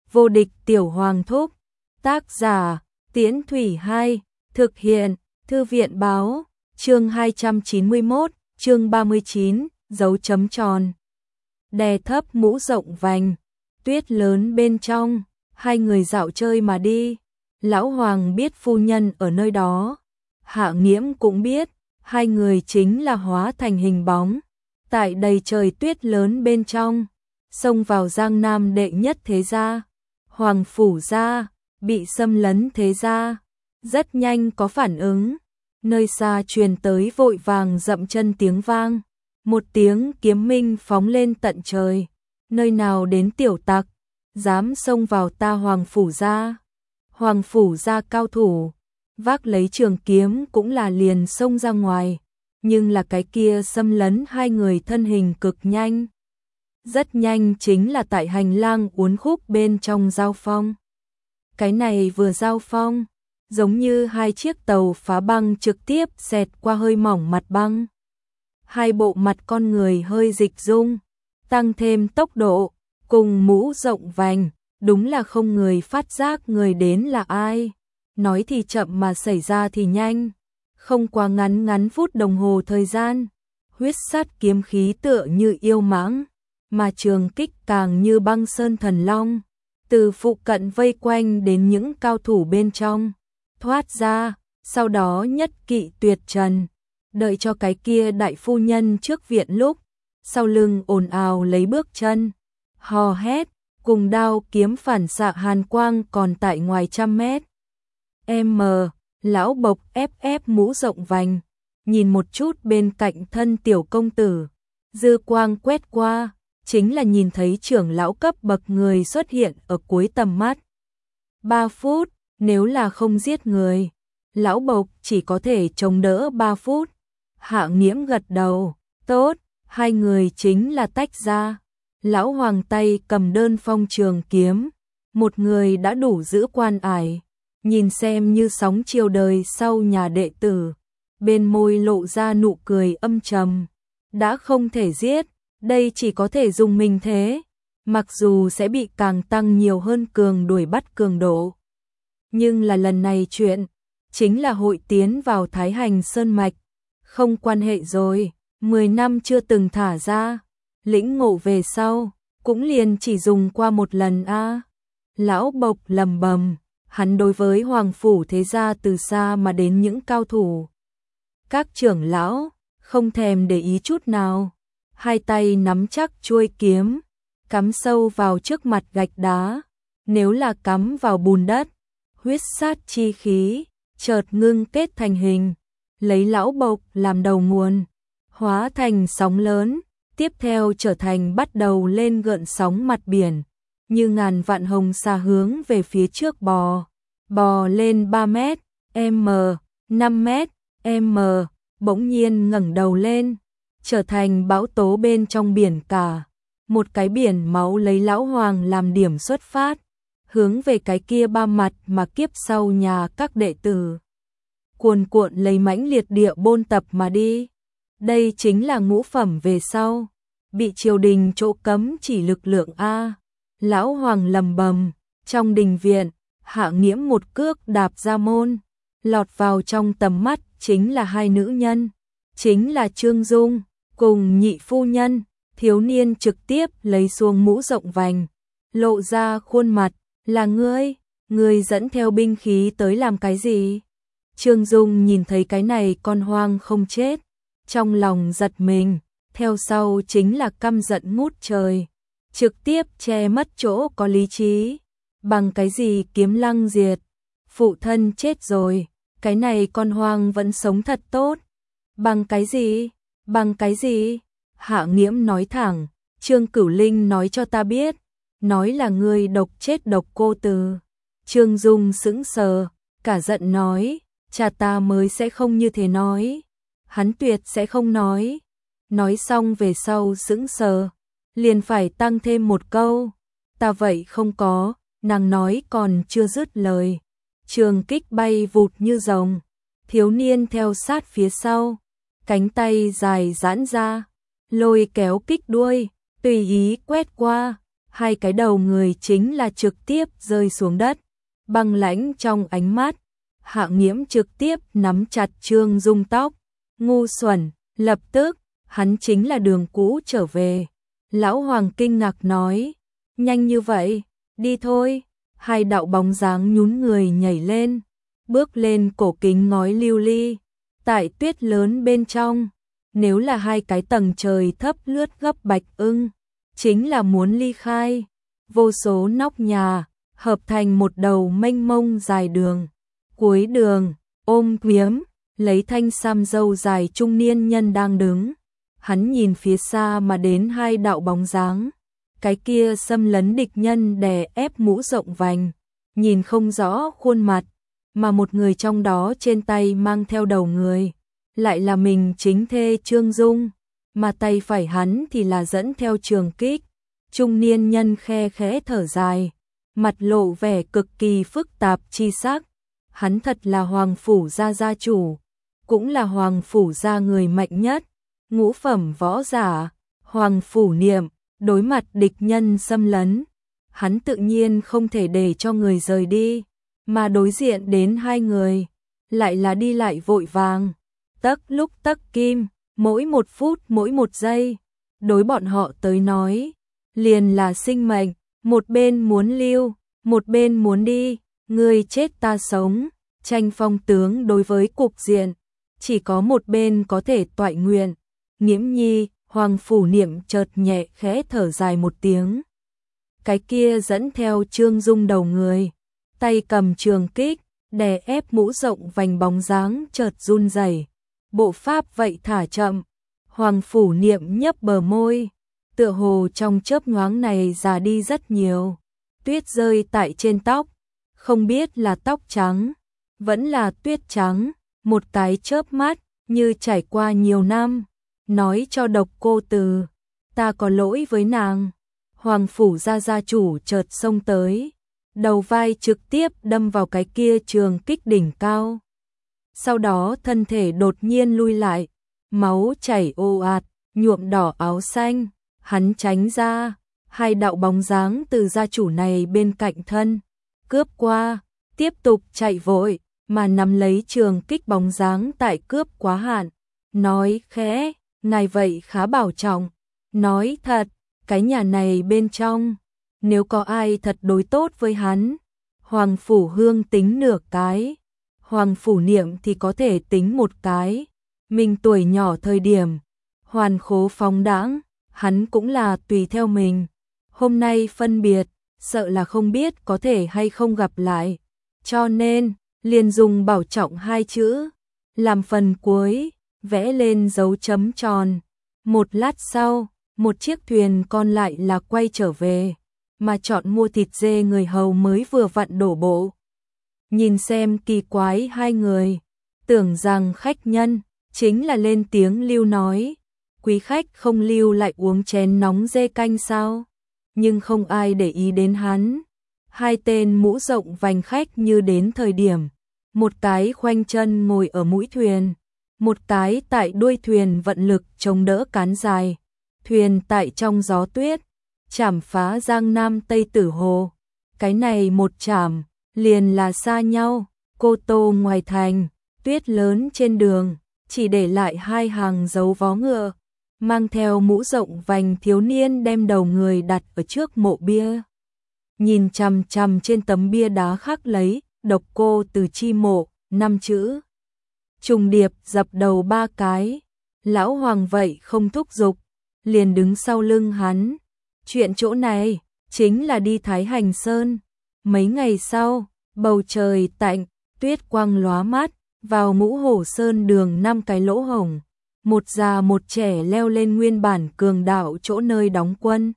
Vô địch tiểu hoàng thúc. Tác giả, Tiễn Thủy 2, thực hiện, Thư viện báo, chương 291, chương 39, dấu chấm tròn. Đè thấp mũ rộng vành, tuyết lớn bên trong, hai người dạo chơi mà đi. Lão Hoàng biết phu nhân ở nơi đó, Hạ Nghiễm cũng biết, hai người chính là hóa thành hình bóng. Tại đầy trời tuyết lớn bên trong, xông vào Giang Nam đệ nhất thế gia, Hoàng phủ gia, bị xâm lấn thế gia, rất nhanh có phản ứng. Nơi xa truyền tới vội vàng dậm chân tiếng vang, một tiếng kiếm minh phóng lên tận trời. Nơi nào đến tiểu tặc, dám xông vào ta Hoàng phủ gia. Hoàng phủ gia cao thủ, vác lấy trường kiếm cũng là liền xông ra ngoài, nhưng là cái kia xâm lấn hai người thân hình cực nhanh. Rất nhanh chính là tại hành lang uốn khúc bên trong giao phong. Cái này vừa giao phong, giống như hai chiếc tàu phá băng trực tiếp xẹt qua hơi mỏng mặt băng. Hai bộ mặt con người hơi dịch dung, tăng thêm tốc độ, cùng mũ rộng vành, đúng là không người phát giác người đến là ai. Nói thì chậm mà xảy ra thì nhanh, không quá ngắn phút đồng hồ thời gian, huyết sát kiếm khí tựa như yêu mãng, mà trường kích càng như băng sơn thần long, từ phụ cận vây quanh đến những cao thủ bên trong, thoát ra, sau đó nhất kỵ tuyệt trần, đợi cho cái kia đại phu nhân trước viện lúc, sau lưng ồn ào lấy bước chân, hò hét, cùng đao kiếm phản xạ hàn quang còn tại ngoài 100 mét. Lão bộc ép mũ rộng vành, nhìn một chút bên cạnh thân tiểu công tử, dư quang quét qua, chính là nhìn thấy trưởng lão cấp bậc người xuất hiện ở cuối tầm mắt. 3 phút, nếu là không giết người, lão bộc chỉ có thể chống đỡ 3 phút. Hạ Nghiễm gật đầu, tốt, hai người chính là tách ra. Lão Hoàng tay cầm đơn phong trường kiếm, một người đã đủ giữ quan ải, nhìn xem như sóng chiều đời sau nhà đệ tử, bên môi lộ ra nụ cười âm trầm. Đã không thể giết, đây chỉ có thể dùng mình thế, mặc dù sẽ bị càng tăng nhiều hơn cường đuổi bắt cường độ. Nhưng là lần này chuyện, chính là hội tiến vào Thái Hành Sơn Mạch, không quan hệ rồi, 10 năm chưa từng thả ra, lĩnh ngộ về sau, cũng liền chỉ dùng qua một lần a. Lão bộc lầm bầm, hắn đối với Hoàng phủ thế gia từ xa mà đến những cao thủ. Các trưởng lão, không thèm để ý chút nào, hai tay nắm chắc chuôi kiếm, cắm sâu vào trước mặt gạch đá, nếu là cắm vào bùn đất, huyết sát chi khí, chợt ngưng kết thành hình, lấy lão bộc làm đầu nguồn, hóa thành sóng lớn, tiếp theo trở thành bắt đầu lên gợn sóng mặt biển, như ngàn vạn hồng sa hướng về phía trước bò lên 3 mét, 5 mét, bỗng nhiên ngẩng đầu lên, trở thành bão tố bên trong biển cả, một cái biển máu lấy lão Hoàng làm điểm xuất phát, hướng về cái kia 3 mặt mà kiếp sau nhà các đệ tử. Cuồn cuộn lấy mãnh liệt địa bôn tập mà đi. Đây chính là ngũ phẩm về sau, bị triều đình chỗ cấm chỉ lực lượng a. Lão Hoàng lầm bầm, trong đình viện, Hạ Nghiễm một cước đạp ra môn, lọt vào trong tầm mắt chính là hai nữ nhân, chính là Trương Dung cùng nhị phu nhân. Thiếu niên trực tiếp lấy xuống mũ rộng vành, lộ ra khuôn mặt, là ngươi dẫn theo binh khí tới làm cái gì? Trương Dung nhìn thấy cái này con hoang không chết, trong lòng giật mình, theo sau chính là căm giận ngút trời, trực tiếp che mất chỗ có lý trí. Bằng cái gì kiếm lăng diệt? Phụ thân chết rồi, cái này con hoang vẫn sống thật tốt. Bằng cái gì? Bằng cái gì? Hạ Nghiễm nói thẳng, Trương Cửu Linh nói cho ta biết, nói là ngươi độc chết độc cô từ. Trương Dung sững sờ, cả giận nói, cha ta mới sẽ không như thế nói, hắn tuyệt sẽ không nói. Nói xong về sau sững sờ, liền phải tăng thêm một câu, ta vậy không có. Nàng nói còn chưa dứt lời, trường kích bay vụt như rồng, thiếu niên theo sát phía sau, cánh tay dài giãn ra, lôi kéo kích đuôi, tùy ý quét qua. hai cái đầu người chính là trực tiếp rơi xuống đất, băng lãnh trong ánh mắt. Hạ Nghiễm trực tiếp nắm chặt Trương Dung tóc, ngu xuẩn, lập tức, hắn chính là đường cũ trở về. Lão Hoàng kinh ngạc nói, nhanh như vậy, đi thôi. Hai đạo bóng dáng nhún người nhảy lên, bước lên cổ kính ngói lưu ly, tại tuyết lớn bên trong. Nếu là hai cái tầng trời thấp lướt gấp bạch ưng, chính là muốn ly khai. Vô số nóc nhà, hợp thành một đầu mênh mông dài đường. Cuối đường, ôm kiếm, lấy thanh sam râu dài trung niên nhân đang đứng. Hắn nhìn phía xa mà đến hai đạo bóng dáng. Cái kia xâm lấn địch nhân đè ép mũ rộng vành, nhìn không rõ khuôn mặt, mà một người trong đó trên tay mang theo đầu người, lại là mình chính thê Trương Dung, mà tay phải hắn thì là dẫn theo trường kích. Trung niên nhân khe khẽ thở dài, mặt lộ vẻ cực kỳ phức tạp chi sắc. Hắn thật là Hoàng phủ gia gia chủ, cũng là Hoàng phủ gia người mạnh nhất, ngũ phẩm võ giả. Hoàng phủ Niệm đối mặt địch nhân xâm lấn, hắn tự nhiên không thể để cho người rời đi, mà đối diện đến hai người, lại là đi lại vội vàng, tấc lúc tấc kim, mỗi một phút mỗi một giây, đối bọn họ tới nói, liền là sinh mệnh, một bên muốn lưu, một bên muốn đi, người chết ta sống, tranh phong tướng đối với cục diện, chỉ có một bên có thể toại nguyện. Nghiễm nhi, Hoàng phủ Niệm chợt nhẹ khẽ thở dài một tiếng. Cái kia dẫn theo Trương Dung đầu người, tay cầm trường kích, đè ép mũ rộng vành bóng dáng chợt run rẩy, bộ pháp vậy thả chậm. Hoàng phủ Niệm nhấp bờ môi, tựa hồ trong chớp nhoáng này già đi rất nhiều. Tuyết rơi tại trên tóc, không biết là tóc trắng, vẫn là tuyết trắng, một cái chớp mắt như trải qua nhiều năm. Nói cho độc cô từ, ta có lỗi với nàng. Hoàng phủ gia gia chủ chợt xông tới, đầu vai trực tiếp đâm vào cái kia trường kích đỉnh cao. Sau đó thân thể đột nhiên lui lại, máu chảy ồ ạt, nhuộm đỏ áo xanh. Hắn tránh ra, hai đạo bóng dáng từ gia chủ này bên cạnh thân, cướp qua, tiếp tục chạy vội, mà nắm lấy trường kích bóng dáng tại cướp quá hạn, nói khẽ. Ngài vậy khá bảo trọng, nói thật, cái nhà này bên trong, nếu có ai thật đối tốt với hắn, Hoàng phủ Hương tính nửa cái, Hoàng phủ Niệm thì có thể tính một cái. Mình tuổi nhỏ thời điểm, hoàn khố phóng đãng, hắn cũng là tùy theo mình. Hôm nay phân biệt, sợ là không biết có thể hay không gặp lại, cho nên liền dùng bảo trọng hai chữ, làm phần cuối. Vẽ lên dấu chấm tròn. Một lát sau, một chiếc thuyền còn lại là quay trở về, mà chọn mua thịt dê người hầu mới vừa vặn đổ bộ. Nhìn xem kỳ quái hai người, tưởng rằng khách nhân chính là lên tiếng lưu nói, quý khách không lưu lại uống chén nóng dê canh sao? Nhưng không ai để ý đến hắn. Hai tên mũ rộng vành khách như đến thời điểm, một cái khoanh chân ngồi ở mũi thuyền, một cái tại đuôi thuyền vận lực chống đỡ cán dài. Thuyền tại trong gió tuyết, chảm phá giang nam tây tử hồ. Cái này một chảm, liền là xa nhau. Cô Tô ngoài thành, tuyết lớn trên đường, chỉ để lại hai hàng dấu vó ngựa. Mang theo mũ rộng vành thiếu niên đem đầu người đặt ở trước mộ bia. Nhìn chằm chằm trên tấm bia đá khắc lấy, độc cô từ chi mộ, 5 chữ. Trùng điệp dập đầu 3 cái, lão Hoàng vậy không thúc giục, liền đứng sau lưng hắn. Chuyện chỗ này, chính là đi Thái Hành Sơn. Mấy ngày sau, bầu trời tạnh, tuyết quang lóa mắt, vào Ngũ Hổ Sơn đường 5 cái lỗ hổng. Một già một trẻ leo lên nguyên bản cường đạo chỗ nơi đóng quân.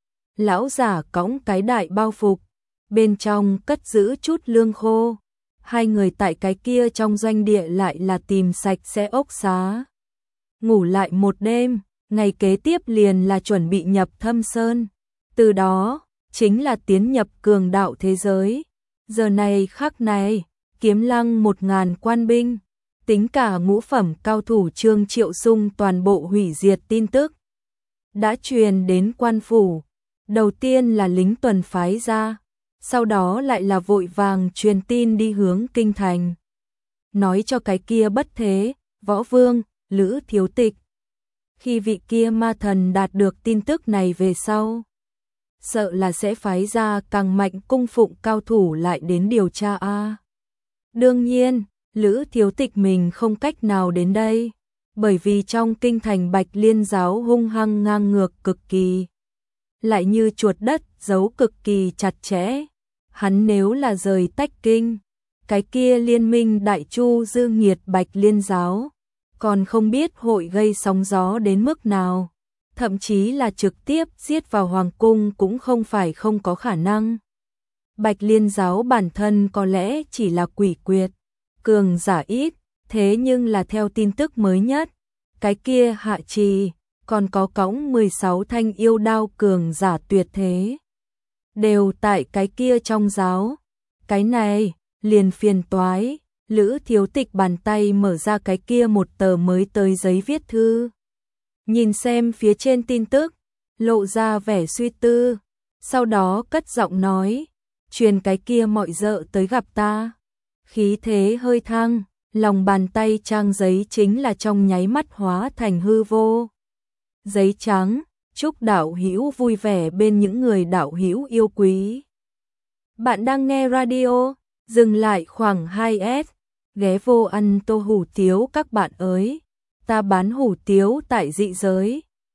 Lão giả cõng cái đại bao phục, bên trong cất giữ chút lương khô. Hai người tại cái kia trong doanh địa lại là tìm sạch sẽ ốc xá. Ngủ lại một đêm, ngày kế tiếp liền là chuẩn bị nhập Thâm Sơn. Từ đó, chính là tiến nhập cường đạo thế giới. Giờ này khắc này, Kiếm Lăng 1000 quan binh, tính cả ngũ phẩm cao thủ Trương Triệu Sung toàn bộ hủy diệt tin tức. Đã truyền đến quan phủ, Đầu tiên là lính tuần phái ra, sau đó lại là vội vàng truyền tin đi hướng kinh thành. Nói cho cái kia Bất Thế, Võ Vương, Lữ Thiếu Tịch. Khi vị kia ma thần đạt được tin tức này về sau, sợ là sẽ phái ra càng mạnh cung phụng cao thủ lại đến điều tra a. Đương nhiên, Lữ Thiếu Tịch mình không cách nào đến đây, bởi vì trong kinh thành Bạch Liên giáo hung hăng ngang ngược cực kỳ, lại như chuột đất giấu cực kỳ chặt chẽ. Hắn nếu là rời tách kinh, cái kia liên minh Đại Chu dư nghiệt Bạch Liên giáo, còn không biết hội gây sóng gió đến mức nào, thậm chí là trực tiếp giết vào hoàng cung cũng không phải không có khả năng. Bạch Liên giáo bản thân có lẽ chỉ là quỷ quyệt, cường giả ít, thế nhưng là theo tin tức mới nhất, cái kia Hạ Trì còn có cõng 16 thanh yêu đao cường giả tuyệt thế, đều tại cái kia trong giáo. Cái này liền phiền toái. Lữ Thiếu Tịch bàn tay mở ra cái kia một tờ mới tới giấy viết thư, nhìn xem phía trên tin tức, lộ ra vẻ suy tư, sau đó cất giọng nói, truyền cái kia mọi dợ tới gặp ta. Khí thế hơi thăng, lòng bàn tay trang giấy chính là trong nháy mắt hóa thành hư vô. Giấy trắng, chúc đạo hữu vui vẻ bên những người đạo hữu yêu quý. Bạn đang nghe radio, dừng lại khoảng 2S, ghé vô ăn tô hủ tiếu các bạn ơi. Ta bán hủ tiếu tại dị giới,